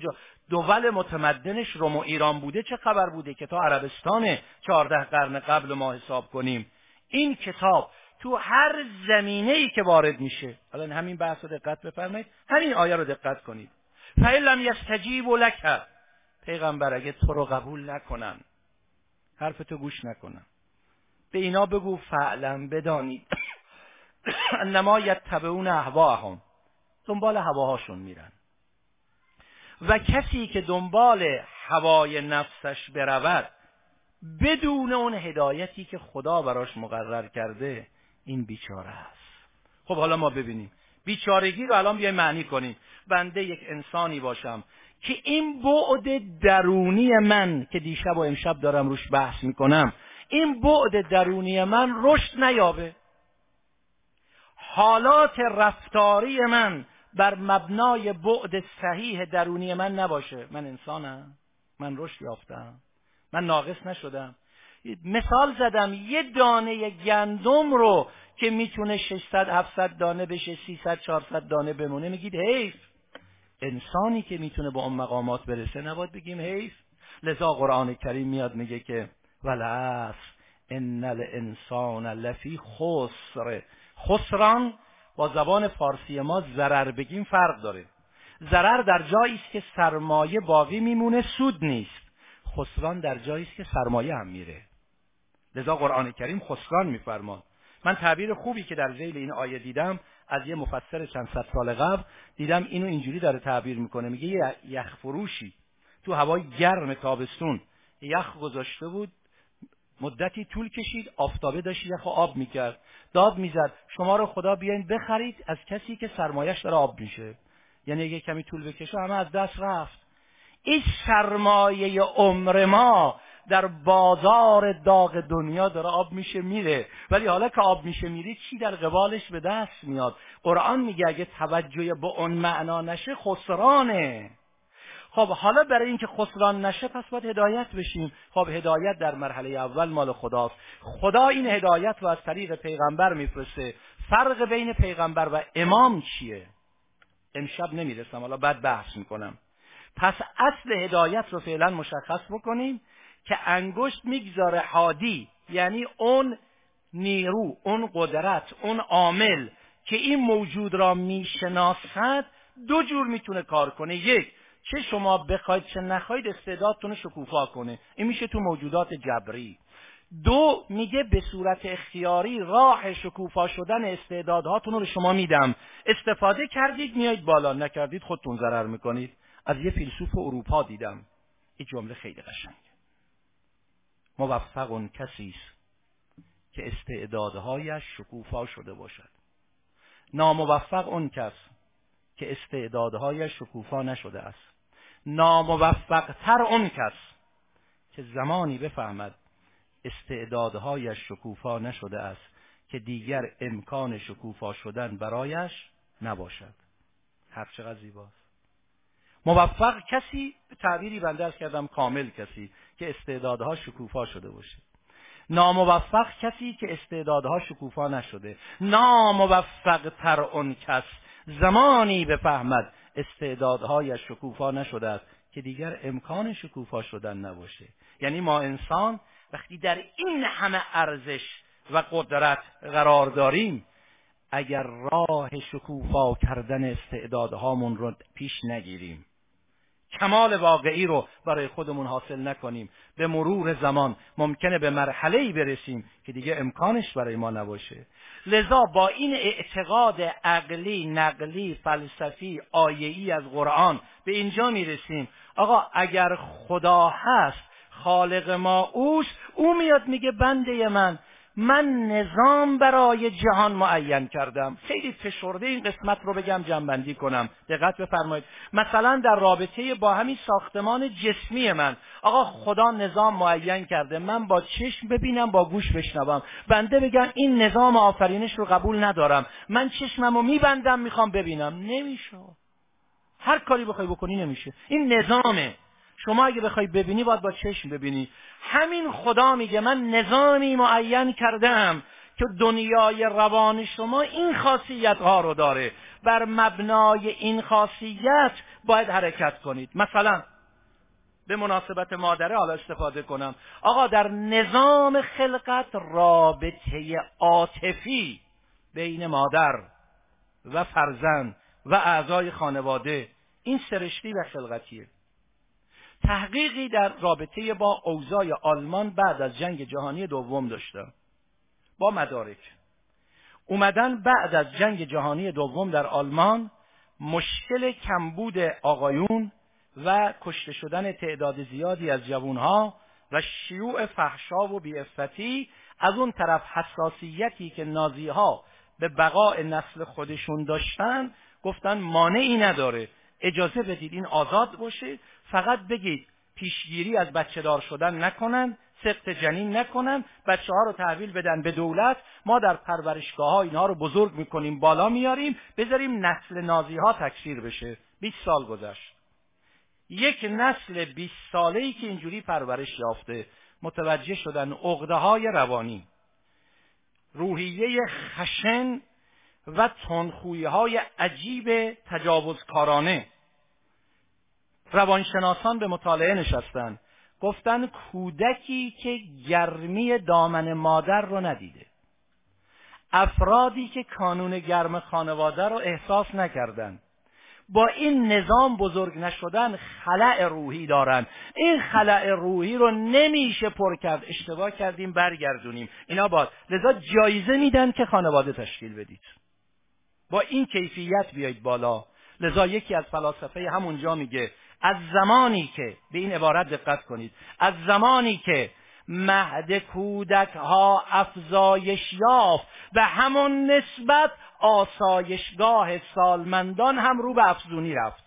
دول متمدنش روم و ایران بوده چه خبر بوده که تا عربستان چهارده قرن قبل ما حساب کنیم. این کتاب تو هر زمینه‌ای که وارد میشه، الان همین بحث رو دقت بفرمایید، همین آیه رو دقت کنید، فَإِن لَّمْ يَسْتَجِیبُوا لَکَ، پیغمبر اگه تو رو قبول نکنن، حرف تو گوش نکنن، به اینا بگو فعلا بدانید انما یتبعون اهواءهم، دنبال هواهاشون میرن و کسی که دنبال هوای نفسش برود بدون اون هدایتی که خدا براش مقرر کرده، این بیچاره است. خب حالا ما ببینیم بیچارگی رو الان بیایم معنی کنیم. بنده یک انسانی باشم که این بعد درونی من که دیشب و امشب دارم روش بحث میکنم، این بعد درونی من رشد نیابه، حالات رفتاری من بر مبنای بعد صحیح درونی من نباشه، من انسانم، من رشد یافتم، من ناقص نشدم. مثال زدم، یه دانه گندم رو که میتونه ششصد هفتصد دانه بشه، سیصد چهارصد دانه بمونه، میگید حیف. انسانی که میتونه به اون مقامات برسه نباید بگیم حیف. لذا قرآن کریم میاد میگه که والعصر ان الانسان لفی خسر. خسران با زبان فارسی ما ضرر بگیم فرق داره. ضرر در جایی است که سرمایه باقی میمونه، سود نیست. خسران در جایی است که سرمایه هم میره. لذا قرآن کریم خسران میفرماد. من تعبیر خوبی که در ذیل این آیه دیدم از یه مفسر چند صد سال قبل دیدم، اینو اینجوری داره تعبیر میکنه، میگه یه یخ فروشی تو هوای گرم تابستون یخ گذاشته بود، مدتی طول کشید، آفتابه داشت یخ آب میکرد، داد میزد شما رو خدا بیاین بخرید از کسی که سرمایه‌اش داره آب میشه. یعنی اگه کمی طول بکشه همه از دست رفت. این سرمایه عمر ما در بازار داغ دنیا داره آب میشه میره، ولی حالا که آب میشه میره چی در قبالش به دست میاد؟ قرآن میگه اگه توجه به اون معنا نشه خسرانه. خب حالا برای اینکه خسران نشه پس باید هدایت بشیم. خب هدایت در مرحله اول مال خداست. خدا این هدایت رو از طریق پیغمبر میفرسته. فرق بین پیغمبر و امام چیه؟ امشب نمیرسم، حالا بعد بحث میکنم. پس اصل هدایت رو فعلا مشخص بکنیم که انگشت میگذاره هادی، یعنی اون نیرو، اون قدرت، اون عامل که این موجود را میشناسد دو جور میتونه کار کنه. یک، چه شما بخواید چه نخواید استعدادتون رو شکوفا کنه، این میشه تو موجودات جبری. دو، میگه به صورت اختیاری راه شکوفا شدن استعدادهاتون رو شما میدم، استفاده کردید میایید بالا، نکردید خودتون ضرر میکنید. از یه فیلسوف اروپا دیدم این جمله خیلی قشنگه: موفق اون کسی است که استعدادهایش شکوفا شده باشد، ناموفق اون کس که استعدادهایش شکوفا نشده است. ناموفق تر اون کس که زمانی بفهمد استعدادهایش شکوفا نشده است که دیگر امکان شکوفا شدن برایش نباشد. حرف چقدر زیباست. موفق کسی، تعبیری بنده از کردم کامل کسی که استعدادها شکوفا شده باشه. ناموفق کسی که استعدادها شکوفا نشده. ناموفق تر اون کس زمانی بفهمد استعدادهایش شکوفا نشده است که دیگر امکان شکوفا شدن نباشه. یعنی ما انسان وقتی در این همه ارزش و قدرت قرار داریم، اگر راه شکوفا کردن استعدادهامون رو پیش نگیریم، کمال واقعی رو برای خودمون حاصل نکنیم، به مرور زمان ممکنه به مرحله‌ای برسیم که دیگه امکانش برای ما نباشه. لذا با این اعتقاد عقلی، نقلی، فلسفی، آیه‌ای از قرآن به اینجا میرسیم: آقا اگر خدا هست، خالق ما اوست، او میاد میگه بنده من من نظام برای جهان معین کردم. خیلی فشرده این قسمت رو بگم جمع‌بندی کنم، دقت بفرمایید. مثلا در رابطه با همین ساختمان جسمی من، آقا خدا نظام معین کرده، من با چشم ببینم، با گوش بشنوم. بنده بگم این نظام آفرینش رو قبول ندارم، من چشممو میبندم میخوام ببینم، نمیشه. هر کاری بخوای بکنی نمیشه، این نظامه. شما اگه بخوای ببینی باید با چشم ببینی. همین خدا میگه من نظامی معین کردم که دنیای روان شما این خاصیت ها رو داره، بر مبنای این خاصیت باید حرکت کنید. مثلا به مناسبت مادره حالا استفاده کنم. آقا در نظام خلقت رابطه عاطفی بین مادر و فرزند و اعضای خانواده این سرشتی و خلقتیه. تحقیقی در رابطه با اوضاع آلمان بعد از جنگ جهانی دوم داشتم با مدارک. اومدن بعد از جنگ جهانی دوم در آلمان مشکل کمبود آقایون و کشته شدن تعداد زیادی از جوانها و شیوع فحشا و بی‌عفتی، از اون طرف حساسیتی که نازیها به بقای نسل خودشون داشتن، گفتن مانعی نداره، اجازه بدید این آزاد باشه، فقط بگید پیشگیری از بچه دار شدن نکنن، سقط جنین نکنن، بچه ها رو تحویل بدن به دولت، ما در پرورشگاه ها اینها رو بزرگ میکنیم بالا میاریم، بذاریم نسل نازی ها تکثیر بشه. بیست سال گذشت، یک نسل بیست ساله‌ای که اینجوری پرورش یافته متوجه شدن عقده های روانی، روحیه خشن و تندخویی های عجیب تجاوزکارانه. روانشناسان به مطالعه نشستن، گفتن کودکی که گرمی دامن مادر رو ندیده، افرادی که کانون گرم خانواده رو احساس نکردن، با این نظام بزرگ نشدن، خلأ روحی دارن. این خلأ روحی رو نمیشه پر کرد، اشتباه کردیم برگردونیم، اینا باید، لذا جایزه میدن که خانواده تشکیل بدید، با این کیفیت بیایید بالا. لذا یکی از فلاسفه همونجا میگه از زمانی که، به این عبارت دقت کنید، از زمانی که مهد کودک ها افزایش یافت، به همون نسبت آسایشگاه سالمندان هم رو به افزونی رفت.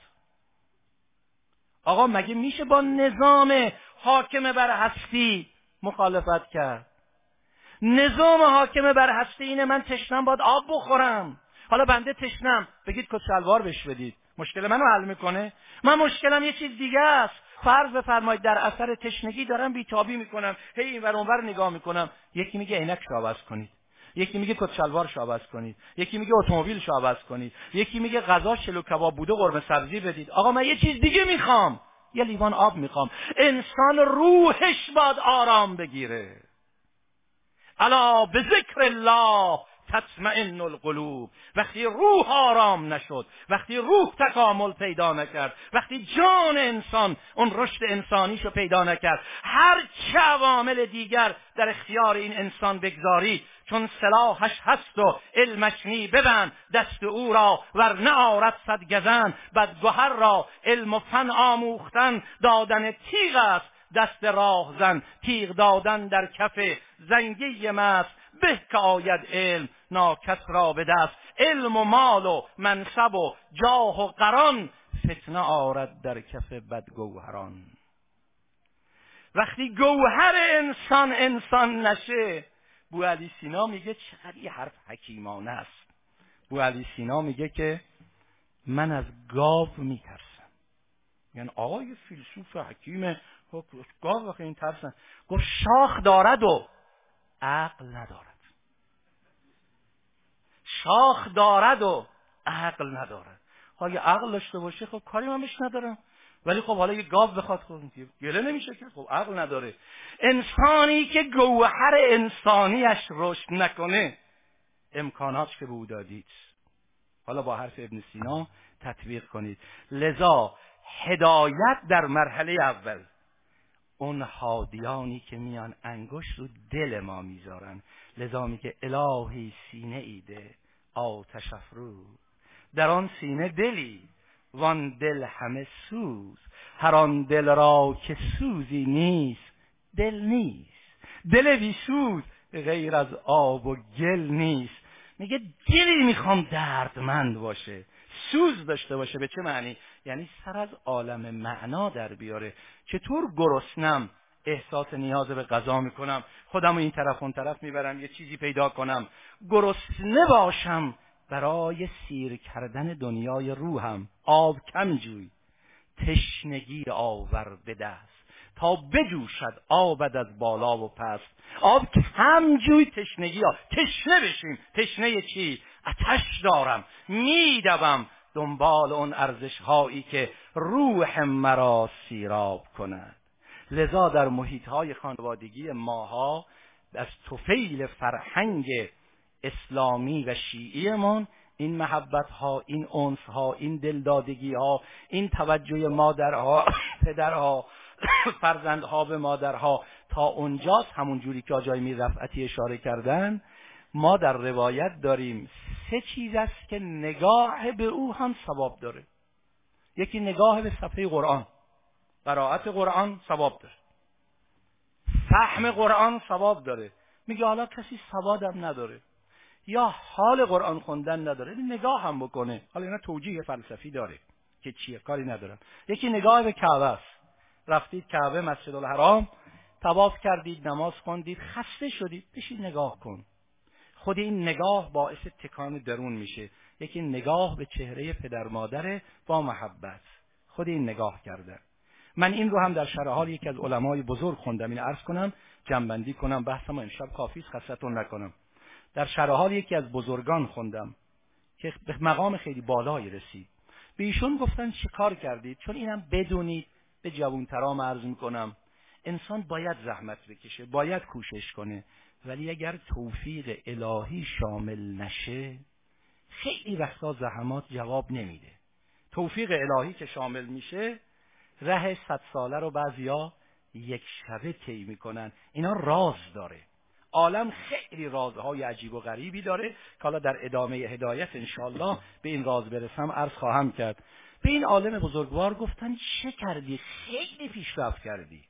آقا مگه میشه با نظام حاکم بر هستی مخالفت کرد؟ نظام حاکم بر هستی اینه من تشنم باید آب بخورم. حالا بنده تشنم، بگید کت شلوار بهش بدید، مشکل منو حل میکنه؟ من مشکلم یه چیز دیگه است. فرض بفرمایید در اثر تشنگی دارم بیتابی میکنم، هی اینور اونور نگاه میکنم، یکی میگه عینکشو عوض کنید، یکی میگه کت شلوارشو عوض کنید، یکی میگه اتومبیلشو عوض کنید، یکی میگه غذا چلو کباب بوده قرمه سبزی بدید. آقا من یه چیز دیگه میخوام، یه لیوان آب میخوام. انسان روحش باید آرام بگیره. الا به ذکر الله تطمئن القلوب. وقتی روح آرام نشد، وقتی روح تکامل پیدا نکرد، وقتی جان انسان اون رشد انسانیشو پیدا نکرد، هر چه عوامل دیگر در اختیار این انسان بگذاری، چون سلاحش هست و علمش نی ببند دست او را، ورنه آرد صد گزند. بدگهر را علم و فن آموختن، دادن تیغ است دست راه زن. تیغ دادن در کف زنگی مست، به که آید علم ناکس را به دست. علم و مال و منصب و جاه و قران، فتنه آرد در کف بدگوهران. وقتی گوهر انسان انسان نشه، بوعلی سینا میگه چقدر یه حرف حکیمانه است. بوعلی سینا میگه که من از گاو میترسم. یعنی آقای فیلسوف حکیم، گاو وقتی این ترسن، گفت شاخ دارد و عقل ندارد. شاخ دارد و عقل ندارد. خب اگه عقل داشته باشه خب کاری من بهش ندارم، ولی خب حالا یه گاو بخواد خب گله نمیشه که، خب عقل نداره. انسانی که گوهر انسانیش رشد نکنه، امکانات که به او دادید حالا با حرف ابن سینا تطبیق کنید. لذا هدایت در مرحله اول، اون هادیانی که میان انگشت رو دل ما میذارن. لذا میگه الهی سینه ایده آتش افروز، در آن سینه دلی وان دل همه سوز. هر آن دل را که سوزی نیست دل نیست، دل بی سوز غیر از آب و گل نیست. میگه دلی میخوام دردمند باشه، سوز داشته باشه. به چه معنی؟ یعنی سر از عالم معنا در بیاره. چطور گرسنم احساس نیاز به غذا میکنم، خودم این طرف اون طرف میبرم یه چیزی پیدا کنم. گرسنه باشم برای سیر کردن دنیای روحم. آب کم جوی تشنگی آور به دست، تا بجوشد آبد از بالا و پس. آب کم جوی تشنگی ها، تشنه بشیم. تشنه چی؟ آتش دارم، میدوم دنبال اون ارزش هایی که روح مرا سیراب کند. لذا در محیط های خانوادگی ماها از طفیل فرهنگ اسلامی و شیعیمون این محبت ها، این انس ها، این دلدادگی ها، این توجه مادرها پدرها فرزندها به مادرها تا اونجاست. همون جوری که آقای میر رفعتی اشاره کردن، ما در روایت داریم سه چیز است که نگاه به او هم ثواب داره. یکی نگاه به صفحه قرآن، قرائت قرآن ثواب داره، فهم قرآن ثواب داره. میگه حالا کسی سوادم نداره یا حال قرآن خوندن نداره، نگاه هم بکنه. حالا اینا توجیه فلسفی داره که چیه، کاری ندارم. یکی نگاه به کعبه است. رفتید کعبه، مسجد الحرام، طواف کردید، نماز خوندید، خسته شدید، بشید نگاه کن. خود این نگاه باعث تکان درون میشه. یکی نگاه به چهره پدر مادر با محبت، خود این نگاه کردن. من این رو هم در شرح حال یکی از علمای بزرگ خوندم. این عرض کنم، جنبندی کنم، بحثم امشب کافی است، خستتون نکنم. در شرح حال یکی از بزرگان خوندم که به مقام خیلی بالایی رسید. به ایشون گفتن چه کار کردید؟ چون اینم بدونید، به جوانترام عرض میکنم، انسان باید زحمت بکشه، باید کوشش کنه، ولی اگر توفیق الهی شامل نشه خیلی وقتا زحمات جواب نمیده. توفیق الهی که شامل میشه، ره صد ساله رو بعضیا یک شبه طی میکنن. اینا راز داره. عالم خیلی رازهای عجیب و غریبی داره که حالا در ادامه هدایت انشالله به این راز برسم عرض خواهم کرد. به این عالم بزرگوار گفتن چه کردی؟ خیلی پیشرفت کردی.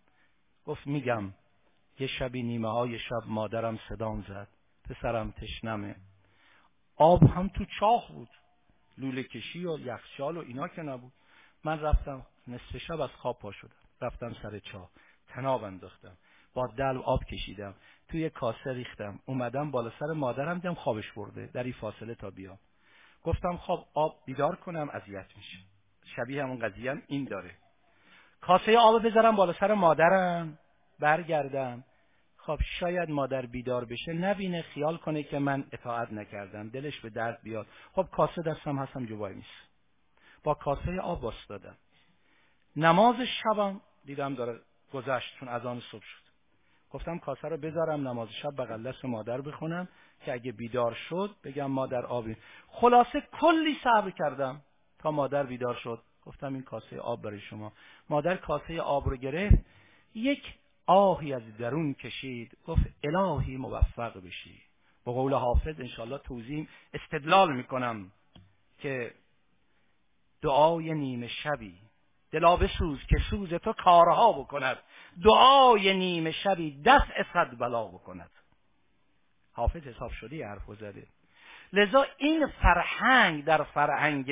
گفت میگم، یه شبی نیمه های شب مادرم صدام زد، پسرم تشنمه. آب هم تو چاه بود، لوله کشی و یخچال و اینا که نبود. من رفتم نصف شب از خواب پا شدم، رفتم سر چاه، تناب انداختم، با دلو آب کشیدم، توی کاسه ریختم، اومدم بالا سر مادرم، دیدم خوابش برده در این فاصله تا بیام. گفتم خب آب بیدار کنم اذیت میشه. شبیه همون قضیه هم این داره. کاسه آب بذارم بالا سر مادرم، برگردم، خب شاید مادر بیدار بشه، نبینه، خیال کنه که من اطاعت نکردم، دلش به درد بیاد. خب کاسه دستم هستم جوای نیست، با کاسه آب واسطادم. نماز شبم دیدم داره گذشت، چون اذان صبح شد. گفتم کاسه رو بذارم نماز شب بغل دست مادر بخونم که اگه بیدار شد بگم مادر آبی. خلاصه کلی صبر کردم تا مادر بیدار شد. گفتم این کاسه آب برای شما. مادر کاسه آب رو گرفت، یک آهی از درون کشید، گفت الهی موفق بشی. با قول حافظ انشالله توضیح استدلال میکنم که دعای نیمه شبی دلا بسوز که سوز تو کارها بکند، دعای نیمه شبی دفع صد بلا بکند. حافظ حساب شده حرفو زده. لذا این فرهنگ در فرهنگ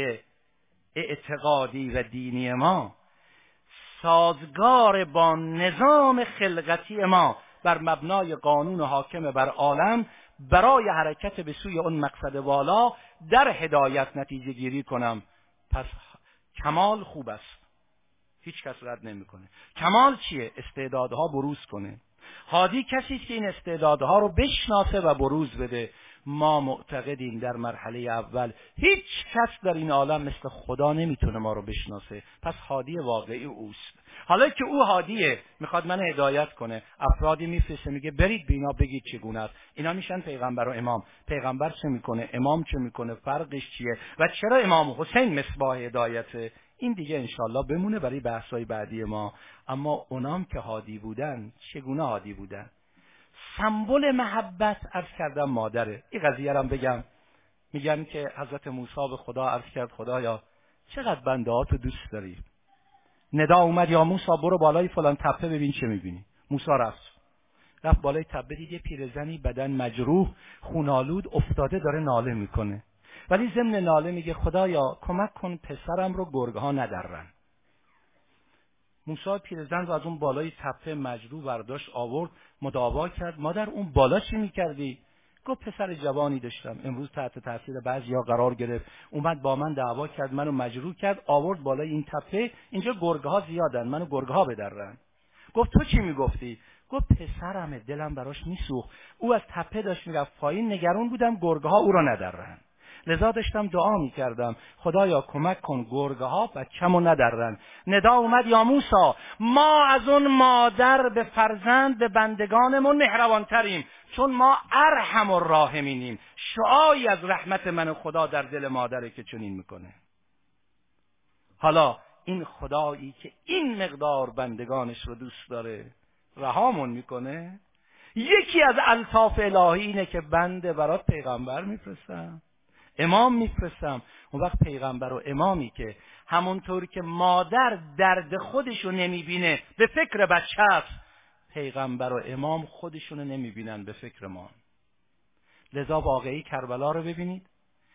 اعتقادی و دینی ما سازگار با نظام خلقتی ما بر مبنای قانون حاکم بر عالم برای حرکت به سوی اون مقصد والا در هدایت نتیجه گیری کنم. پس کمال خوب است، هیچ کس رد نمیکنه. کمال چیه؟ استعدادها بروز کنه. هادی کسی است که این استعدادها رو بشناسه و بروز بده. ما معتقدیم در مرحله اول هیچ کس در این عالم مثل خدا نمیتونه ما رو بشناسه، پس هادی واقعی اوست. حالا که او هادیه، میخواد من هدایت کنه، افرادی میفرسته میگه برید بینا بگید چگونه است. اینا میشن پیغمبر و امام. پیغمبر چه میکنه؟ امام چه میکنه؟ فرقش چیه؟ و چرا امام حسین مصباح هدایته؟ این دیگه انشالله بمونه برای بحث‌های بعدی ما. اما اونام که هادی بودن چگونه هادی بودن؟ سمبل محبت عرض کردم مادره. این قضیه رو بگم، میگن که حضرت موسی به خدا عرض کرد خدایا چقدر بنده ها تو دوست داری. ندا اومد یا موسی برو بالای فلان تپه ببین چه میبینی. موسی رفت رفت بالای تپه، دید یه پیرزنی بدن مجروح خونالود افتاده داره ناله میکنه، ولی ضمن ناله میگه خدایا کمک کن پسرم رو گرگ‌ها ندرن. موسی پیرزن رو از اون بالای تپه مجروح برداشت آورد مداوا کرد. مادر اون بالا چی میکردی؟ گفت پسر جوانی داشتم، امروز تحت تاثیر بعضیا قرار گرفت، اومد با من دعوا کرد، منو مجروح کرد، آورد بالای این تپه، اینجا گرگ‌ها زیادن، منو گرگ‌ها بدرن. گفت تو چی میگفتی؟ گفت پسرمه، دلم براش میسوخت، او از تپه داشت میرفت پایین، نگران بودم گرگ‌ها او رو ندرن. لذا داشتم دعا میکردم خدایا کمک کن گرگه ها بچه‌مو ندرن. ندا اومد یا موسی ما از اون مادر به فرزند به بندگانمون مهربانتریم، چون ما ارحم الراحمینیم. شعاعی از رحمت من خدا در دل مادره که چنین میکنه. حالا این خدایی که این مقدار بندگانش رو دوست داره رهامون میکنه؟ یکی از الطاف الهی اینه که بنده برات پیغمبر میفرستم، امام میفرستم. اون وقت پیغمبر و امامی که همونطور که مادر درد خودشو نمیبینه به فکر بچه است، پیغمبر و امام خودشونو نمیبینن به فکر ما. لذا واقعی کربلا رو ببینید،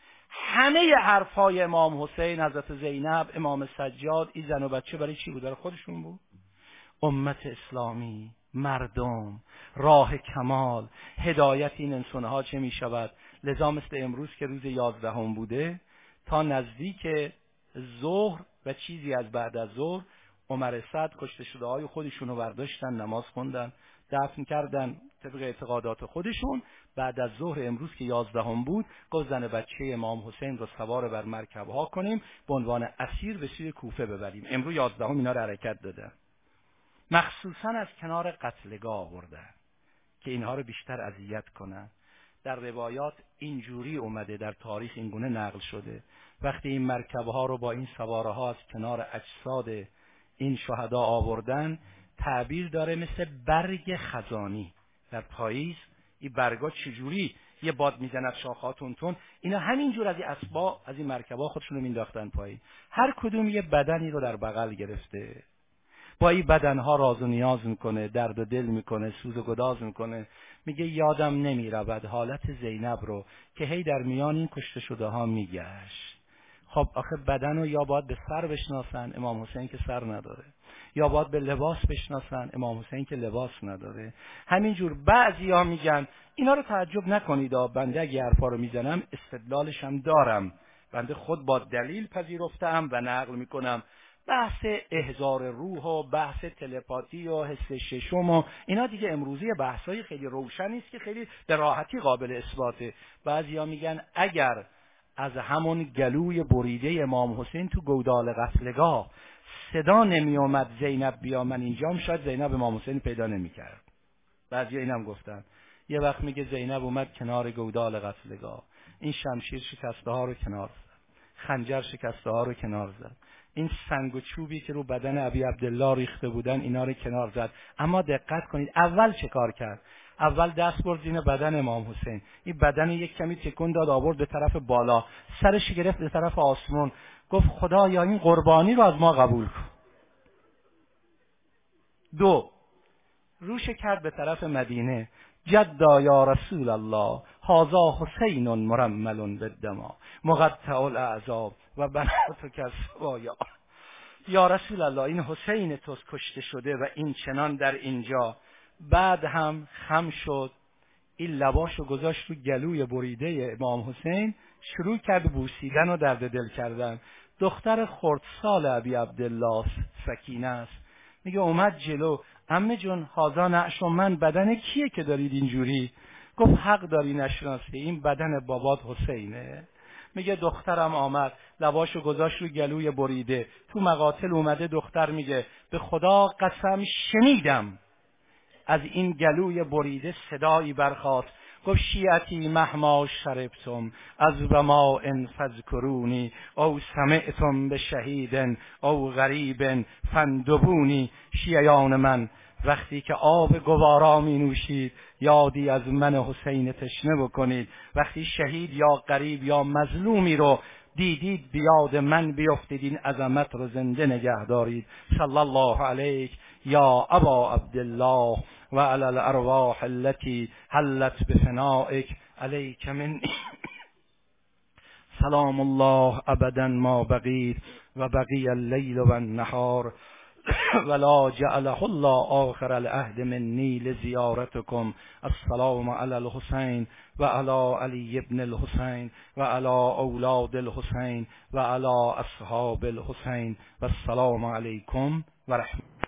همه حرفای امام حسین، حضرت زینب، امام سجاد، این زن و بچه برای چی بود؟ برای خودشون بود. امت اسلامی، مردم، راه کمال، هدایت این انسانها چه می شود؟ لذا مثل امروز که روز یازدهم بوده، تا نزدیک ظهر و چیزی از بعد از ظهر عمر سعد کشته شده های خودشونو برداشتن، نماز خوندن، دفن کردن طبق اعتقادات خودشون. بعد از ظهر امروز که یازدهم بود، گفت زن بچه امام حسین رو سوار بر مرکب ها کنیم به عنوان اسیر به سوی کوفه ببریم. امروز یازدهم اینا رو حرکت دادن، مخصوصا از کنار قتلگاه آوردن که اینها رو بیشتر اذیت کنن. در روایات اینجوری اومده، در تاریخ اینگونه نقل شده، وقتی این مرکب ها رو با این سواره ها از کنار اجساد این شهدا آوردن، تعبیر داره مثل برگ خزانی در پاییز. این برگا چجوری یه باد میزند شاخاتون تون، اینا همینجور از این اسبا از این مرکبا خودشون رو مینداختن پایین. هر کدوم یه بدنی رو در بغل گرفته، با این بدنها راز و نیاز میکنه، درد و دل میکنه، سوز و گداز میکنه. میگه یادم نمیرود حالت زینب رو که هی در میان این کشته شده ها میگشت. خب آخه بدن رو یا باید به سر بشناسن، امام حسین که سر نداره، یا باید به لباس بشناسن، امام حسین که لباس نداره. همینجور بعضی ها میگن، اینا رو تعجب نکنید، بنده اگه حرفا رو میزنم استدلالش هم دارم، بنده خود با دلیل پذیرفتم و نقل میکنم. بحث احضار روح و بحث تلپاتی و حس ششم و اینا دیگه امروزی بحثای خیلی روشنی است که خیلی به راحتی قابل اثباته. بعضیا میگن اگر از همون گلوی بریده امام حسین تو گودال قتلگاه صدا نمی اومد زینب بیا من اینجام، شاید زینب امام حسین پیدا نمی‌کرد. بعضیا اینم گفتن. یه وقت میگه زینب اومد کنار گودال قتلگاه، این شمشیر شکسته ها رو کنار زد، خنجر شکسته ها رو کنار زد، این سنگ و چوبی که رو بدن ابی عبدالله ریخته بودن اینا رو کنار زد. اما دقت کنید اول چه کار کرد؟ اول دست برد زیر بدن امام حسین، این بدن یک کمی تکون داد آورد به طرف بالا، سرش گرفت به طرف آسمون، گفت خدایا این قربانی رو از ما قبول کن. دو، روش کرد به طرف مدینه، جدا یا رسول الله هذا حسین مرمل بالدماء مقطع الاعضاء و بناتک السوایا. یا رسول الله این حسین توست کشته شده و این چنان در اینجا. بعد هم خم شد، این لباشو گذاشت رو گلوی بریده امام حسین، شروع کرد بوسیدن و درد دل کردن. دختر خردسال ابی عبدالله سکینه است، میگه اومد جلو، عمه جون هازا نعش من، بدن کیه که دارید اینجوری؟ گفت حق داری نشناسی، این بدن بابات حسینه. میگه دخترم آمد لباشو گذاشت رو گلوی بریده. تو مقاتل اومده دختر میگه به خدا قسم شنیدم از این گلوی بریده صدایی برخاست، گفت شیعتی مهما شربتم از وما ان فذکرونی او سمعتم به شهید او غریب فندبونی. شیعیان من وقتی که آب گوارا می نوشید یادی از من حسین تشنه بکنید، وقتی شهید یا غریب یا مظلومی رو دیدید بیاد من بیفتید، این عظمت رو زنده نگه دارید. صلی الله علیک یا ابا عبدالله و علی الارواح التي حلت بفنائک علیک من سلام الله ابدا ما بقیت و بقی اللیل و النهار ولا جعله الله آخر العهد منی لزیارتکم. السلام علی الحسین و علی علی ابن الحسین و علی اولاد الحسین و علی اصحاب الحسین و السلام علیکم و رحمت